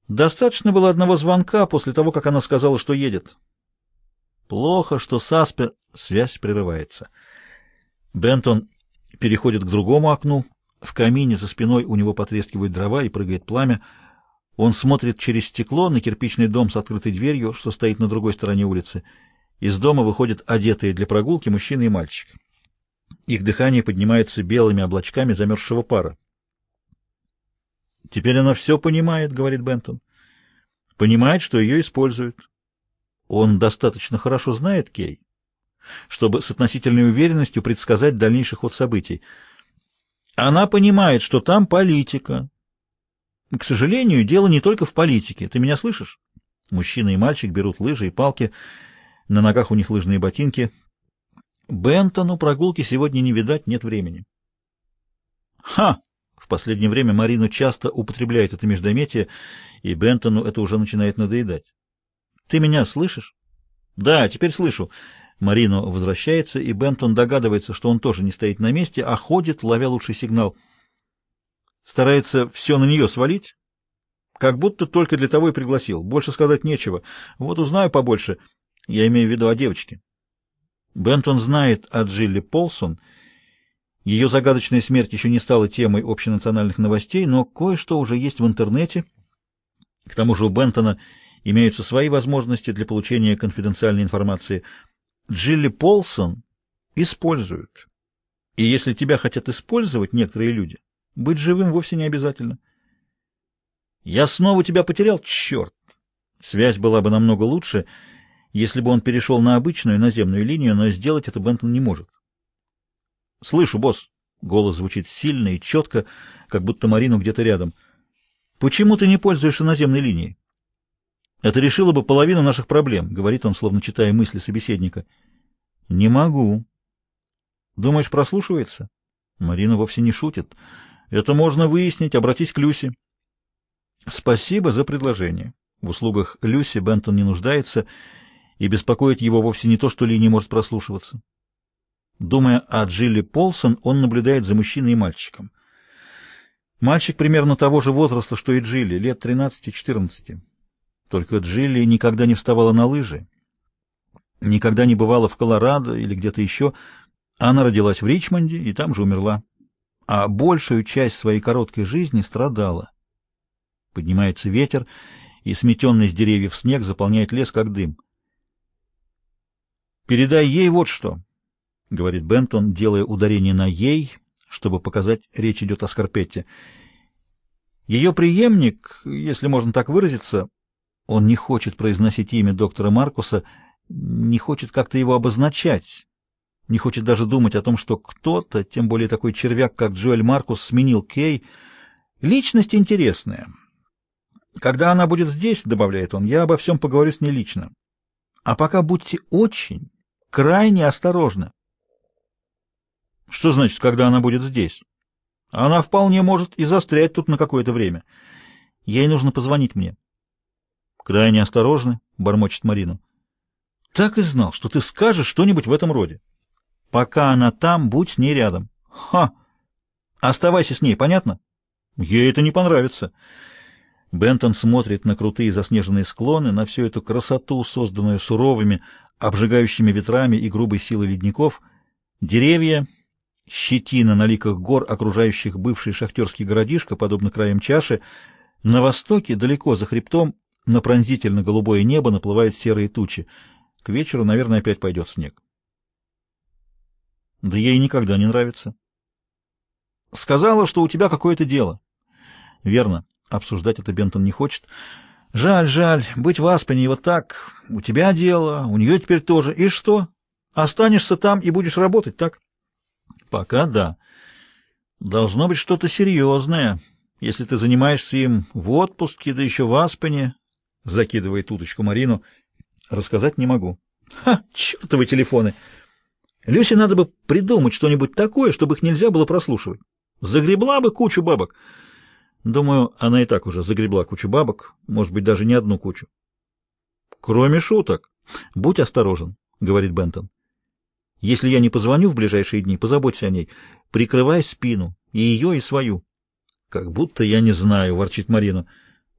Достаточно было одного звонка после того, как она сказала, что едет. Плохо, что с Аспе связь прерывается. Бентон переходит к другому окну. В камине за спиной у него потрескивают дрова и прыгает пламя. Он смотрит через стекло на кирпичный дом с открытой дверью, что стоит на другой стороне улицы. Из дома выходят одетые для прогулки мужчина и мальчик. Их дыхание поднимается белыми облачками замерзшего пара. «Теперь она все понимает», — говорит Бентон. «Понимает, что ее используют. Он достаточно хорошо знает Кей, чтобы с относительной уверенностью предсказать дальнейший ход событий. Она понимает, что там политика. К сожалению, дело не только в политике. Ты меня слышишь?» Мужчина и мальчик берут лыжи и палки. На ногах у них лыжные ботинки. Бентону прогулки сегодня не видать, нет времени. «Ха!» В последнее время Марину часто употребляет это междометие, и Бентону это уже начинает надоедать. «Ты меня слышишь?» «Да, теперь слышу». Марино возвращается, и Бентон догадывается, что он тоже не стоит на месте, а ходит, ловя лучший сигнал. Старается все на нее свалить, как будто только для того и пригласил. Больше сказать нечего. Вот узнаю побольше. Я имею в виду о девочке. Бентон знает о Джилли Полсон. Ее загадочная смерть еще не стала темой общенациональных новостей, но кое-что уже есть в интернете. К тому же у Бентона имеются свои возможности для получения конфиденциальной информации. Джилли Полсон используют. И если тебя хотят использовать некоторые люди, быть живым вовсе не обязательно. Я снова тебя потерял? Черт! Связь была бы намного лучше, если бы он перешел на обычную наземную линию, но сделать это Бентон не может. «Слышу, босс!» Голос звучит сильно и четко, как будто Марину где-то рядом. «Почему ты не пользуешься наземной линией?» «Это решило бы половину наших проблем», — говорит он, словно читая мысли собеседника. «Не могу». «Думаешь, прослушивается?» Марина вовсе не шутит. «Это можно выяснить, обратись к Люси». «Спасибо за предложение». В услугах Люси Бентон не нуждается, и беспокоит его вовсе не то, что линия может прослушиваться. Думая о Джилли Полсон, он наблюдает за мужчиной и мальчиком. Мальчик примерно того же возраста, что и Джилли, лет 13-14. Только Джилли никогда не вставала на лыжи, никогда не бывала в Колорадо или где-то еще. Она родилась в Ричмонде и там же умерла, а большую часть своей короткой жизни страдала. Поднимается ветер, и сметенный с деревьев снег заполняет лес, как дым. «Передай ей вот что», — говорит Бентон, делая ударение на «ей», чтобы показать, речь идет о Скарпетте. Ее преемник, если можно так выразиться, он не хочет произносить имя доктора Маркуса, не хочет как-то его обозначать, не хочет даже думать о том, что кто-то, тем более такой червяк, как Джоэль Маркус, сменил Кей. Личность интересная. Когда она будет здесь, — добавляет он, — я обо всем поговорю с ней лично. А пока будьте очень, крайне осторожны. Что значит, когда она будет здесь? Она вполне может и застрять тут на какое-то время. Ей нужно позвонить мне. Крайне осторожны, — бормочет Марину. Так и знал, что ты скажешь что-нибудь в этом роде. Пока она там, будь с ней рядом. Ха! Оставайся с ней, понятно? Ей это не понравится. Бентон смотрит на крутые заснеженные склоны, на всю эту красоту, созданную суровыми, обжигающими ветрами и грубой силой ледников. Деревья, щетина на ликах гор, окружающих бывший шахтерский городишко, подобно краям чаши. На востоке, далеко за хребтом, на пронзительно-голубое небо наплывают серые тучи. К вечеру, наверное, опять пойдет снег. Да ей никогда не нравится. Сказала, что у тебя какое-то дело. Верно. Обсуждать это Бентон не хочет. Жаль, жаль, быть в Аспене и вот так. У тебя дело, у нее теперь тоже. И что? Останешься там и будешь работать, так? Пока да. Должно быть что-то серьезное, если ты занимаешься им в отпуске, да еще в Аспене. Закидывает уточку Марину. Рассказать не могу. Ха, чертовы телефоны! Люсе надо бы придумать что-нибудь такое, чтобы их нельзя было прослушивать. Загребла бы кучу бабок. Думаю, она и так уже загребла кучу бабок, может быть, даже не одну кучу. Кроме шуток. Будь осторожен, говорит Бентон. Если я не позвоню в ближайшие дни, позаботься о ней. Прикрывай спину, и ее, и свою. Как будто я не знаю, ворчит Марина.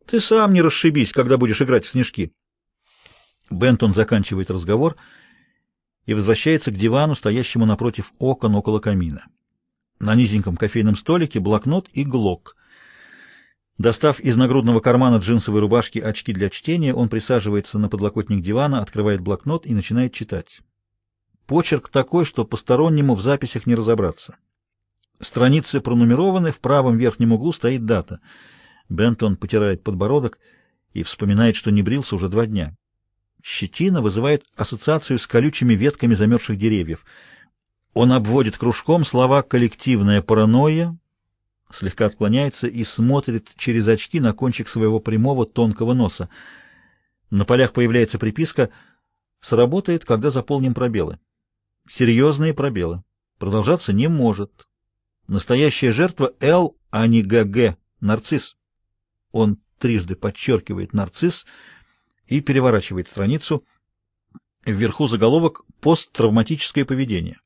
Ты сам не расшибись, когда будешь играть в снежки. Бентон заканчивает разговор и возвращается к дивану, стоящему напротив окон около камина. На низеньком кофейном столике блокнот и глок. Достав из нагрудного кармана джинсовой рубашки очки для чтения, он присаживается на подлокотник дивана, открывает блокнот и начинает читать. Почерк такой, что постороннему в записях не разобраться. Страницы пронумерованы, в правом верхнем углу стоит дата. Бентон потирает подбородок и вспоминает, что не брился уже 2 дня. Щетина вызывает ассоциацию с колючими ветками замерзших деревьев. Он обводит кружком слова «коллективная паранойя», слегка отклоняется и смотрит через очки на кончик своего прямого тонкого носа. На полях появляется приписка «Сработает, когда заполним пробелы». Серьезные пробелы. Продолжаться не может. Настоящая жертва Л, а не ГГ, нарцисс. Он трижды подчеркивает «нарцисс» и переворачивает страницу. Вверху заголовок «Посттравматическое поведение».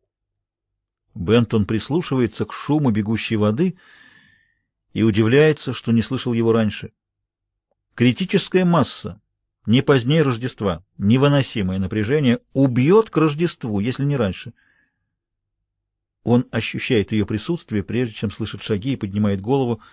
Бентон прислушивается к шуму бегущей воды и удивляется, что не слышал его раньше. Критическая масса, не позднее Рождества, невыносимое напряжение, убьет к Рождеству, если не раньше. Он ощущает ее присутствие, прежде чем слышит шаги, и поднимает голову.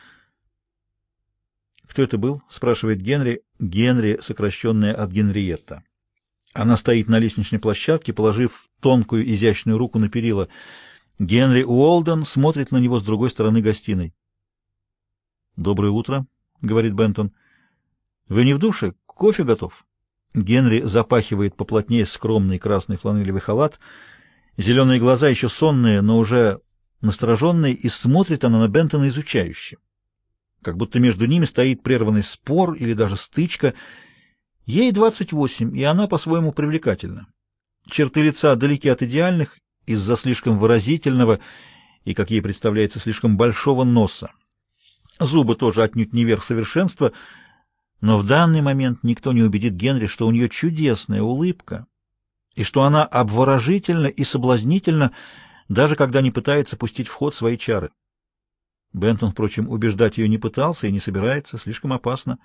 «Кто это был?» — спрашивает Генри. Генри, сокращенная от Генриетта. Она стоит на лестничной площадке, положив тонкую изящную руку на перила. Генри Уолден смотрит на него с другой стороны гостиной. «Доброе утро», — говорит Бентон. «Вы не в душе? Кофе готов». Генри запахивает поплотнее скромный красный фланелевый халат. Зеленые глаза еще сонные, но уже настороженные, и смотрит она на Бентона изучающе. Как будто между ними стоит прерванный спор или даже стычка. Ей 28, и она по-своему привлекательна. Черты лица далеки от идеальных из-за слишком выразительного и, как ей представляется, слишком большого носа. Зубы тоже отнюдь не верх совершенства, но в данный момент никто не убедит Генри, что у нее чудесная улыбка, и что она обворожительна и соблазнительна, даже когда не пытается пустить в ход свои чары. Бентон, впрочем, убеждать ее не пытался и не собирается, слишком опасно.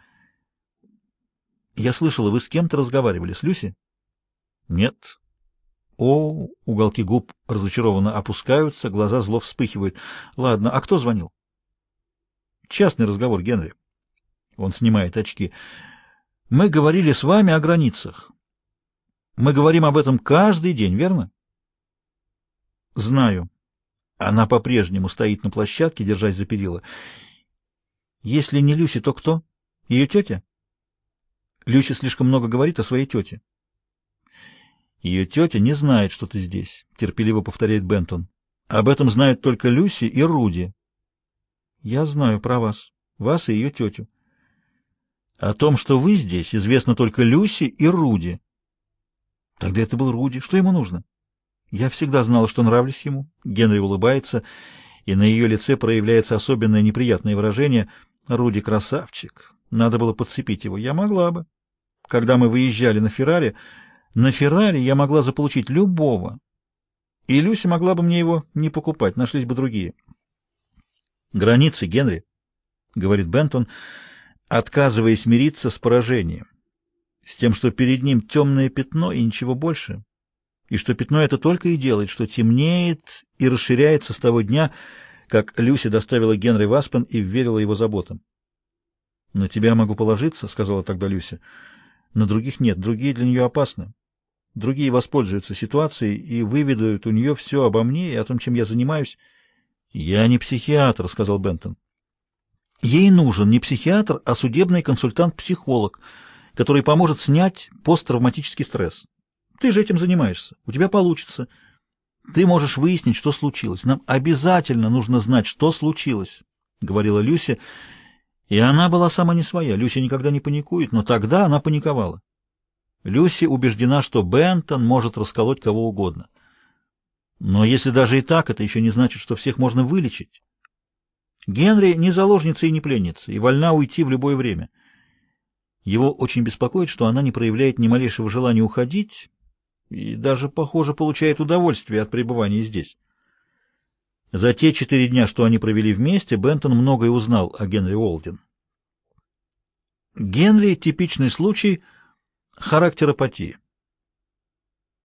«Я слышала, вы с кем-то разговаривали, с Люси?» «Нет». О, уголки губ разочарованно опускаются, глаза зло вспыхивают. «Ладно, а кто звонил?» «Частный разговор, Генри». Он снимает очки. «Мы говорили с вами о границах. Мы говорим об этом каждый день, верно?» «Знаю». Она по-прежнему стоит на площадке, держась за перила. «Если не Люси, то кто? Ее тетя?» «Люси слишком много говорит о своей тете». «Ее тетя не знает, что ты здесь», — терпеливо повторяет Бентон. «Об этом знают только Люси и Руди». «Я знаю про вас. Вас и ее тетю». «О том, что вы здесь, известно только Люси и Руди». «Тогда это был Руди. Что ему нужно?» «Я всегда знала, что нравлюсь ему». Генри улыбается, и на ее лице проявляется особенное неприятное выражение. «Руди красавчик. Надо было подцепить его. Я могла бы. Когда мы выезжали на Феррари я могла заполучить любого. И Люси могла бы мне его не покупать, нашлись бы другие». «Границы, Генри», — говорит Бентон, отказываясь мириться с поражением, с тем, что перед ним темное пятно и ничего больше, и что пятно это только и делает, что темнеет и расширяется с того дня, как Люси доставила Генри в Аспен и вверила его заботам. «На тебя могу положиться», — сказала тогда Люси. «На других нет, другие для нее опасны. Другие воспользуются ситуацией и выведают у нее все обо мне и о том, чем я занимаюсь». «Я не психиатр», — сказал Бентон. «Ей нужен не психиатр, а судебный консультант-психолог, который поможет снять посттравматический стресс. Ты же этим занимаешься. У тебя получится. Ты можешь выяснить, что случилось. Нам обязательно нужно знать, что случилось», — говорила Люси. И она была сама не своя. Люси никогда не паникует, но тогда она паниковала. Люси убеждена, что Бентон может расколоть кого угодно. Но если даже и так, это еще не значит, что всех можно вылечить. Генри не заложница и не пленница, и вольна уйти в любое время. Его очень беспокоит, что она не проявляет ни малейшего желания уходить, и даже, похоже, получает удовольствие от пребывания здесь. За те 4 дня, что они провели вместе, Бентон многое узнал о Генри Уолден. Генри — типичный случай характеропатии.